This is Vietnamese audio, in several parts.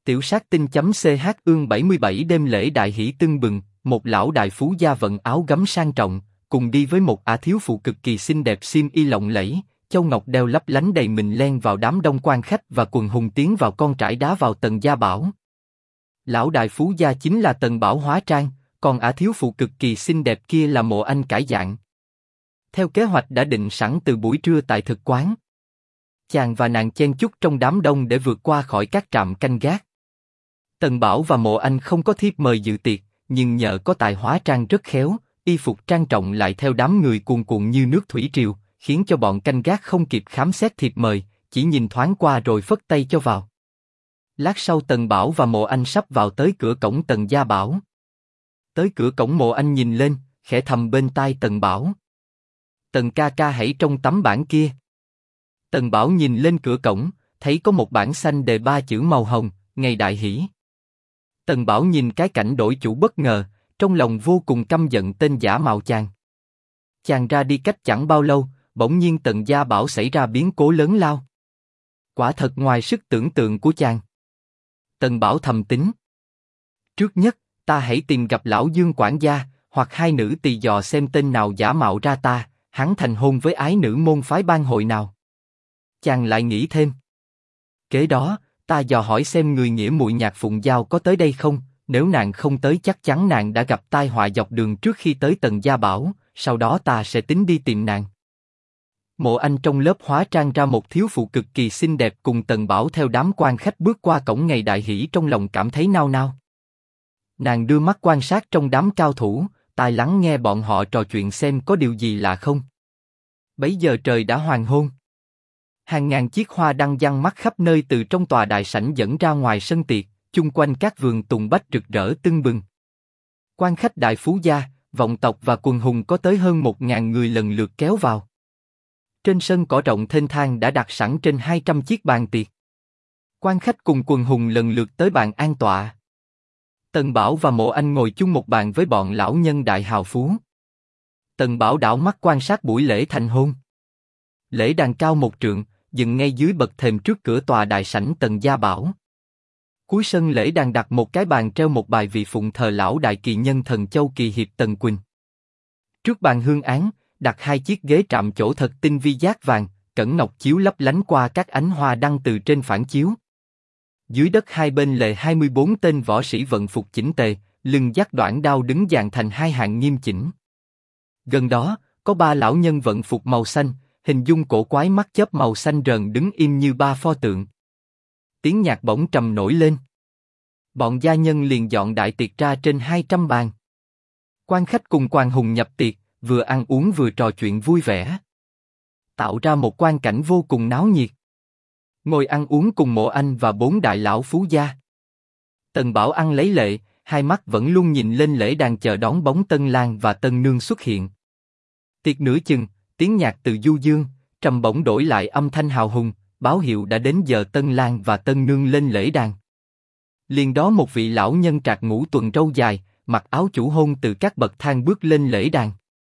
Tiểu sát tinh.ch ương 77 đêm lễ đại hỷ tưng bừng, một lão đại phú gia vận áo gấm sang trọng, cùng đi với một ả thiếu phụ cực kỳ xinh đẹp xiêm y lộng lẫy, châu ngọc đeo lấp lánh đầy mình len vào đám đông quan khách và quần hùng tiến vào con trải đá vào Tần Gia Bảo. Lão đại phú gia chính là Tần Bảo hóa trang, còn ả thiếu phụ cực kỳ xinh đẹp kia là Mộ Anh cải dạng. Theo kế hoạch đã định sẵn từ buổi trưa tại thực quán, chàng và nàng chen chúc trong đám đông để vượt qua khỏi các trạm canh gác. Tần Bảo và Mộ Anh không có thiếp mời dự tiệc, nhưng nhờ có tài hóa trang rất khéo, y phục trang trọng lại theo đám người cuồn cuộn như nước thủy triều, khiến cho bọn canh gác không kịp khám xét thiệp mời, chỉ nhìn thoáng qua rồi phất tay cho vào. Lát sau Tần Bảo và Mộ Anh sắp vào tới cửa cổng Tần Gia Bảo. Tới cửa cổng Mộ Anh nhìn lên, khẽ thầm bên tai Tần Bảo: "Tần ca ca hãy trông tấm bảng kia." Tần Bảo nhìn lên cửa cổng, thấy có một bảng xanh đề 3 chữ màu hồng: "Ngày đại hỷ." Tần Bảo nhìn cái cảnh đổi chủ bất ngờ, trong lòng vô cùng căm giận tên giả mạo chàng. Chàng ra đi cách chẳng bao lâu, bỗng nhiên Tần Gia Bảo xảy ra biến cố lớn lao. Quả thật ngoài sức tưởng tượng của chàng. Tần Bảo thầm tính: trước nhất, ta hãy tìm gặp lão Dương quản gia, hoặc hai nữ tỳ dò xem tên nào giả mạo ra ta, hắn thành hôn với ái nữ môn phái ban hội nào. Chàng lại nghĩ thêm: kế đó, ta dò hỏi xem người nghĩa muội Nhạc Phụng Giao có tới đây không, nếu nàng không tới chắc chắn nàng đã gặp tai họa dọc đường trước khi tới Tần Gia Bảo, sau đó ta sẽ tính đi tìm nàng. Mộ Anh trong lớp hóa trang ra một thiếu phụ cực kỳ xinh đẹp cùng Tần Bảo theo đám quan khách bước qua cổng ngày đại hỷ, trong lòng cảm thấy nao nao. Nàng đưa mắt quan sát trong đám cao thủ, tai lắng nghe bọn họ trò chuyện xem có điều gì lạ không. Bấy giờ trời đã hoàng hôn. Hàng ngàn chiếc hoa đăng giăng mắt khắp nơi từ trong tòa đại sảnh dẫn ra ngoài sân tiệc, chung quanh các vườn tùng bách rực rỡ tưng bừng. Quan khách đại phú gia, vọng tộc và quần hùng có tới hơn 1.000 người lần lượt kéo vào. Trên sân cỏ rộng thênh thang đã đặt sẵn trên 200 chiếc bàn tiệc. Quan khách cùng quần hùng lần lượt tới bàn an tọa. Tần Bảo và Mộ Anh ngồi chung một bàn với bọn lão nhân đại hào phú. Tần Bảo đảo mắt quan sát buổi lễ thành hôn. Lễ đàn cao 1 trượng, dựng ngay dưới bậc thềm trước cửa tòa đại sảnh Tần Gia Bảo. Cuối sân lễ đàn đặt một cái bàn treo một bài vị phụng thờ lão đại kỳ nhân thần châu kỳ hiệp Tần Quỳnh. Trước bàn hương án, đặt 2 chiếc ghế trạm chỗ thật tinh vi giác vàng, cẩn ngọc chiếu lấp lánh qua các ánh hoa đăng từ trên phản chiếu. Dưới đất hai bên lề 24 tên võ sĩ vận phục chỉnh tề, lưng dắt đoản đao đứng dàn thành 2 hàng nghiêm chỉnh. Gần đó, có 3 lão nhân vận phục màu xanh, hình dung cổ quái mắt chớp màu xanh rờn đứng im như 3 pho tượng. Tiếng nhạc bỗng trầm nổi lên. Bọn gia nhân liền dọn đại tiệc ra trên 200 bàn. Quan khách cùng quan hùng nhập tiệc, vừa ăn uống vừa trò chuyện vui vẻ, tạo ra một quang cảnh vô cùng náo nhiệt. Ngồi ăn uống cùng Mộ Anh và 4 đại lão phú gia. Tần Bảo ăn lấy lệ, hai mắt vẫn luôn nhìn lên lễ đàn chờ đón bóng Tân Lang và Tân Nương xuất hiện. Tiệc nửa chừng, tiếng nhạc từ du dương, trầm bổng đổi lại âm thanh hào hùng, báo hiệu đã đến giờ Tân Lang và Tân Nương lên lễ đàn. Liền đó một vị lão nhân trạc ngũ tuần râu dài, mặc áo chủ hôn từ các bậc thang bước lên lễ đàn.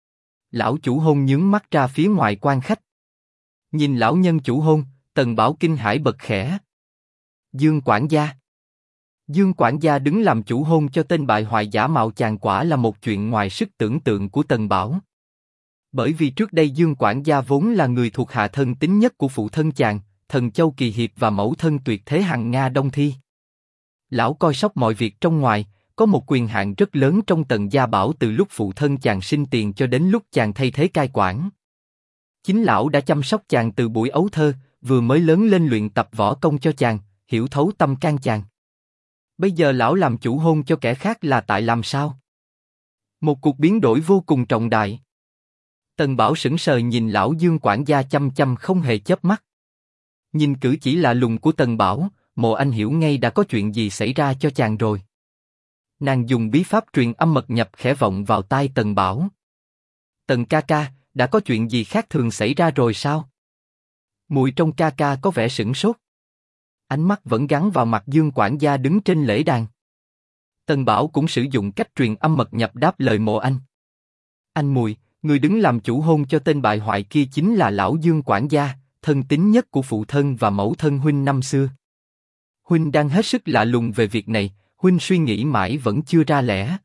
Lão chủ hôn nhướng mắt ra phía ngoài quan khách. Nhìn lão nhân chủ hôn, Tần Bảo kinh hãi bật khẽ: Dương quản gia. Dương quản gia đứng làm chủ hôn cho tên bại hoại giả mạo chàng, quả là một chuyện ngoài sức tưởng tượng của Tần Bảo. Bởi vì trước đây Dương quản gia vốn là người thuộc hạ thân tín nhất của phụ thân chàng, thần châu kỳ hiệp và mẫu thân tuyệt thế Hằng Nga Đông Thi. Lão coi sóc mọi việc trong ngoài, có một quyền hạn rất lớn trong Tần Gia Bảo từ lúc phụ thân chàng sinh tiền cho đến lúc chàng thay thế cai quản. Chính lão đã chăm sóc chàng từ buổi ấu thơ, vừa mới lớn lên luyện tập võ công cho chàng, hiểu thấu tâm can chàng. Bây giờ lão làm chủ hôn cho kẻ khác là tại làm sao? Một cuộc biến đổi vô cùng trọng đại. Tần Bảo sững sờ nhìn lão Dương quản gia chăm chăm không hề chớp mắt. Nhìn cử chỉ lạ lùng của Tần Bảo, Mộ Anh hiểu ngay đã có chuyện gì xảy ra cho chàng rồi. Nàng dùng bí pháp truyền âm mật nhập khẽ vọng vào tai Tần Bảo: Tần ca ca, đã có chuyện gì khác thường xảy ra rồi sao? Muội trông ca ca có vẻ sửng sốt. Ánh mắt vẫn gắn vào mặt Dương quản gia đứng trên lễ đàn. Tần Bảo cũng sử dụng cách truyền âm mật nhập đáp lời Mộ Anh: Anh muội, người đứng làm chủ hôn cho tên bại hoại kia chính là lão Dương quản gia, thân tín nhất của phụ thân và mẫu thân huynh năm xưa. Huynh đang hết sức lạ lùng về việc này, huynh suy nghĩ mãi vẫn chưa ra lẽ.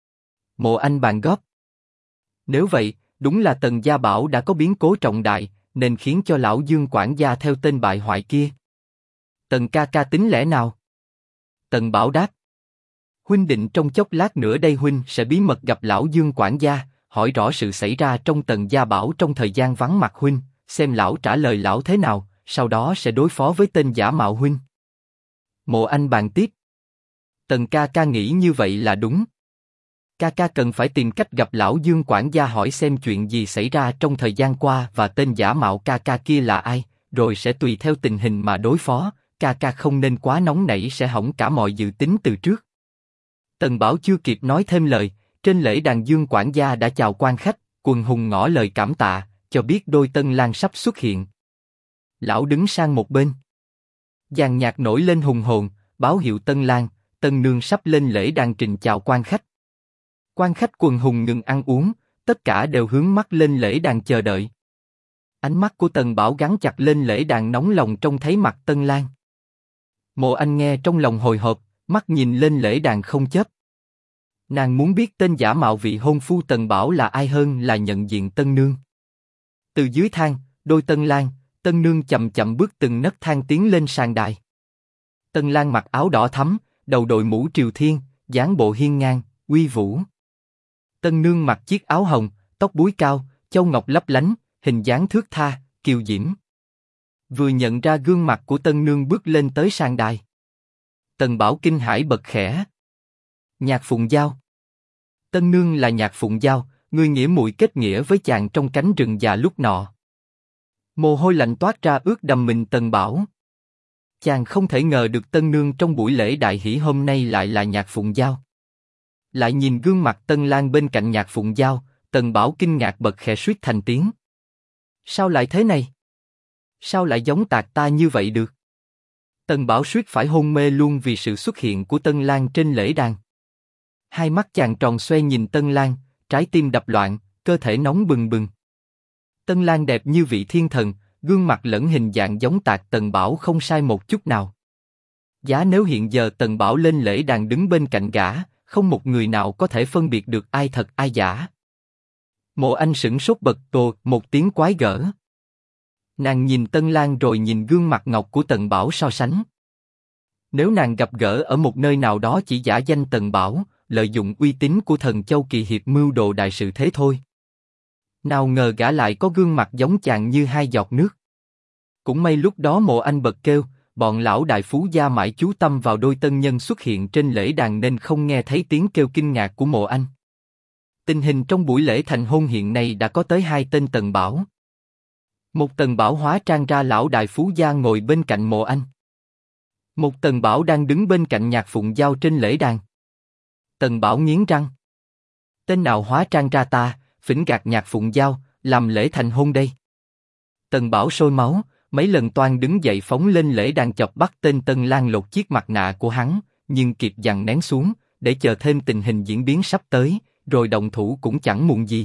Mộ Anh bàn góp. Nếu vậy, đúng là Tần Gia Bảo đã có biến cố trọng đại, nên khiến cho lão Dương quản gia theo tên bại hoại kia. Tần ca ca tính lẽ nào? Tần Bảo đáp. Huynh định trong chốc lát nữa đây huynh sẽ bí mật gặp lão Dương quản gia, hỏi rõ sự xảy ra trong Tần Gia Bảo trong thời gian vắng mặt huynh, xem lão trả lời lão thế nào, sau đó sẽ đối phó với tên giả mạo huynh. Mộ Anh bàn tiếp. Tần ca ca nghĩ như vậy là đúng. Ca ca cần phải tìm cách gặp lão Dương quản gia hỏi xem chuyện gì xảy ra trong thời gian qua và tên giả mạo ca ca kia là ai, rồi sẽ tùy theo tình hình mà đối phó. Ca ca không nên quá nóng nảy sẽ hỏng cả mọi dự tính từ trước. Tần Bảo chưa kịp nói thêm lời, trên lễ đàn Dương quản gia đã chào quan khách, quần hùng ngỏ lời cảm tạ, cho biết đôi tân lang sắp xuất hiện. Lão đứng sang một bên. Dàn nhạc nổi lên hùng hồn, báo hiệu tân lang, tân nương sắp lên lễ đàn trình chào quan khách. Quan khách quần hùng ngừng ăn uống, tất cả đều hướng mắt lên lễ đàn chờ đợi. Ánh mắt của Tần Bảo gắn chặt lên lễ đàn nóng lòng trông thấy mặt tân lang. Mộ Anh nghe trong lòng hồi hộp, mắt nhìn lên lễ đàn không chớp. Nàng muốn biết tên giả mạo vị hôn phu Tần Bảo là ai hơn là nhận diện tân nương. Từ dưới thang, đôi tân lang, tân nương chậm chậm bước từng nấc thang tiến lên sàn đài. Tân lang mặc áo đỏ thắm, đầu đội mũ triều thiên, dáng bộ hiên ngang, uy vũ. Tân nương mặc chiếc áo hồng, tóc búi cao, châu ngọc lấp lánh, hình dáng thướt tha, kiều diễm. Vừa nhận ra gương mặt của tân nương bước lên tới sàn đài. Tần Bảo kinh hãi bật khẽ. Nhạc Phụng Giao. Tân nương là Nhạc Phụng Giao, người nghĩa muội kết nghĩa với chàng trong cánh rừng già lúc nọ. Mồ hôi lạnh toát ra ướt đầm mình Tần Bảo. Chàng không thể ngờ được tân nương trong buổi lễ đại hỷ hôm nay lại là Nhạc Phụng Giao. Lại nhìn gương mặt tân lang bên cạnh Nhạc Phụng Giao, Tần Bảo kinh ngạc bật khẽ suýt thành tiếng. Sao lại thế này? Sao lại giống tạc ta như vậy được? Tần Bảo suýt phải hôn mê luôn vì sự xuất hiện của tân lang trên lễ đàn. Hai mắt chàng tròn xoe nhìn tân lang, trái tim đập loạn, cơ thể nóng bừng bừng. Tân lang đẹp như vị thiên thần, gương mặt lẫn hình dạng giống tạc Tần Bảo không sai một chút nào. Giá nếu hiện giờ Tần Bảo lên lễ đàn đứng bên cạnh gã, không một người nào có thể phân biệt được ai thật ai giả. Mộ Anh sửng sốt bật tồ một tiếng quái gở. Nàng nhìn tân lang rồi nhìn gương mặt ngọc của Tần Bảo so sánh. Nếu nàng gặp gỡ ở một nơi nào đó chỉ giả danh Tần Bảo, lợi dụng uy tín của Thần Châu Kỳ Hiệp mưu đồ đại sự thế thôi. Nào ngờ gã lại có gương mặt giống chàng như hai giọt nước. Cũng may lúc đó Mộ Anh bật kêu, bọn lão đại phú gia mãi chú tâm vào đôi tân nhân xuất hiện trên lễ đàn nên không nghe thấy tiếng kêu kinh ngạc của Mộ Anh. Tình hình trong buổi lễ thành hôn hiện nay đã có tới 2 tên Tần Bảo. Một Tần Bảo hóa trang ra lão đại phú gia ngồi bên cạnh Mộ Anh. Một Tần Bảo đang đứng bên cạnh Nhạc Phụng Giao trên lễ đàn. Tần Bảo nghiến răng. Tên nào hóa trang ra ta, phỉnh gạt Nhạc Phụng Giao, làm lễ thành hôn đây? Tần Bảo sôi máu, mấy lần toan đứng dậy phóng lên lễ đàn chọc bắt tên tân lang lột chiếc mặt nạ của hắn, nhưng kịp dằn nén xuống, để chờ thêm tình hình diễn biến sắp tới, rồi động thủ cũng chẳng muộn gì.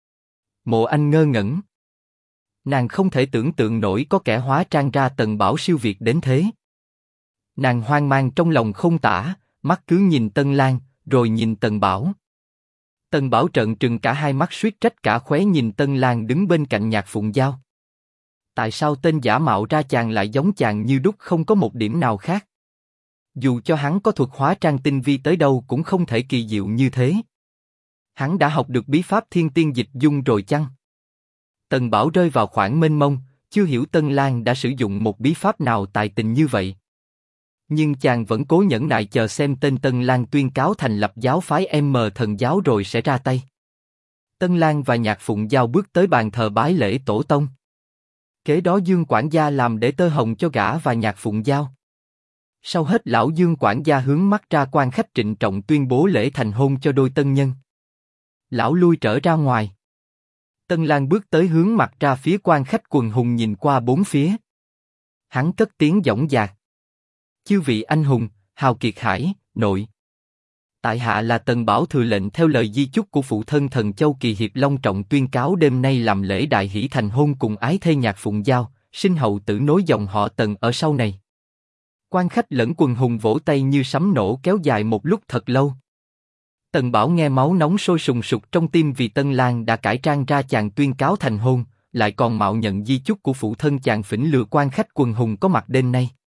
Mộ Anh ngơ ngẩn. Nàng không thể tưởng tượng nổi có kẻ hóa trang ra Tần Bảo siêu việt đến thế. Nàng hoang mang trong lòng không tả, mắt cứ nhìn Tân Lang, rồi nhìn Tần Bảo. Tần Bảo trợn trừng cả hai mắt suýt trách cả khóe nhìn Tân Lang đứng bên cạnh Nhạc Phụng Giao. Tại sao tên giả mạo ra chàng lại giống chàng như đúc không có một điểm nào khác? Dù cho hắn có thuật hóa trang tinh vi tới đâu cũng không thể kỳ diệu như thế. Hắn đã học được bí pháp thiên tiên dịch dung rồi chăng? Tần Bảo rơi vào khoảng mênh mông, chưa hiểu Tân Lang đã sử dụng một bí pháp nào tài tình như vậy. Nhưng chàng vẫn cố nhẫn nại chờ xem tên Tân Lang tuyên cáo thành lập giáo phái M Thần giáo rồi sẽ ra tay. Tân Lang và Nhạc Phụng Giao bước tới bàn thờ bái lễ tổ tông. Kế đó Dương quản gia làm để tơ hồng cho gã và Nhạc Phụng Giao. Sau hết lão Dương quản gia hướng mắt ra quan khách trịnh trọng tuyên bố lễ thành hôn cho đôi tân nhân. Lão lui trở ra ngoài. Tân Lang bước tới hướng mặt ra phía quan khách quần hùng nhìn qua bốn phía. Hắn cất tiếng dõng dạc. Chư vị anh hùng, hào kiệt hải, nội. Tại hạ là Tần Bảo thừa lệnh theo lời di chúc của phụ thân Thần Châu Kỳ Hiệp long trọng tuyên cáo đêm nay làm lễ đại hỷ thành hôn cùng ái thê Nhạc Phụng Giao, sinh hậu tử nối dòng họ Tần ở sau này. Quan khách lẫn quần hùng vỗ tay như sấm nổ kéo dài một lúc thật lâu. Tần Bảo nghe máu nóng sôi sùng sục trong tim vì Tân Lang đã cải trang ra chàng tuyên cáo thành hôn, lại còn mạo nhận di chúc của phụ thân chàng phỉnh lừa quan khách quần hùng có mặt đêm nay.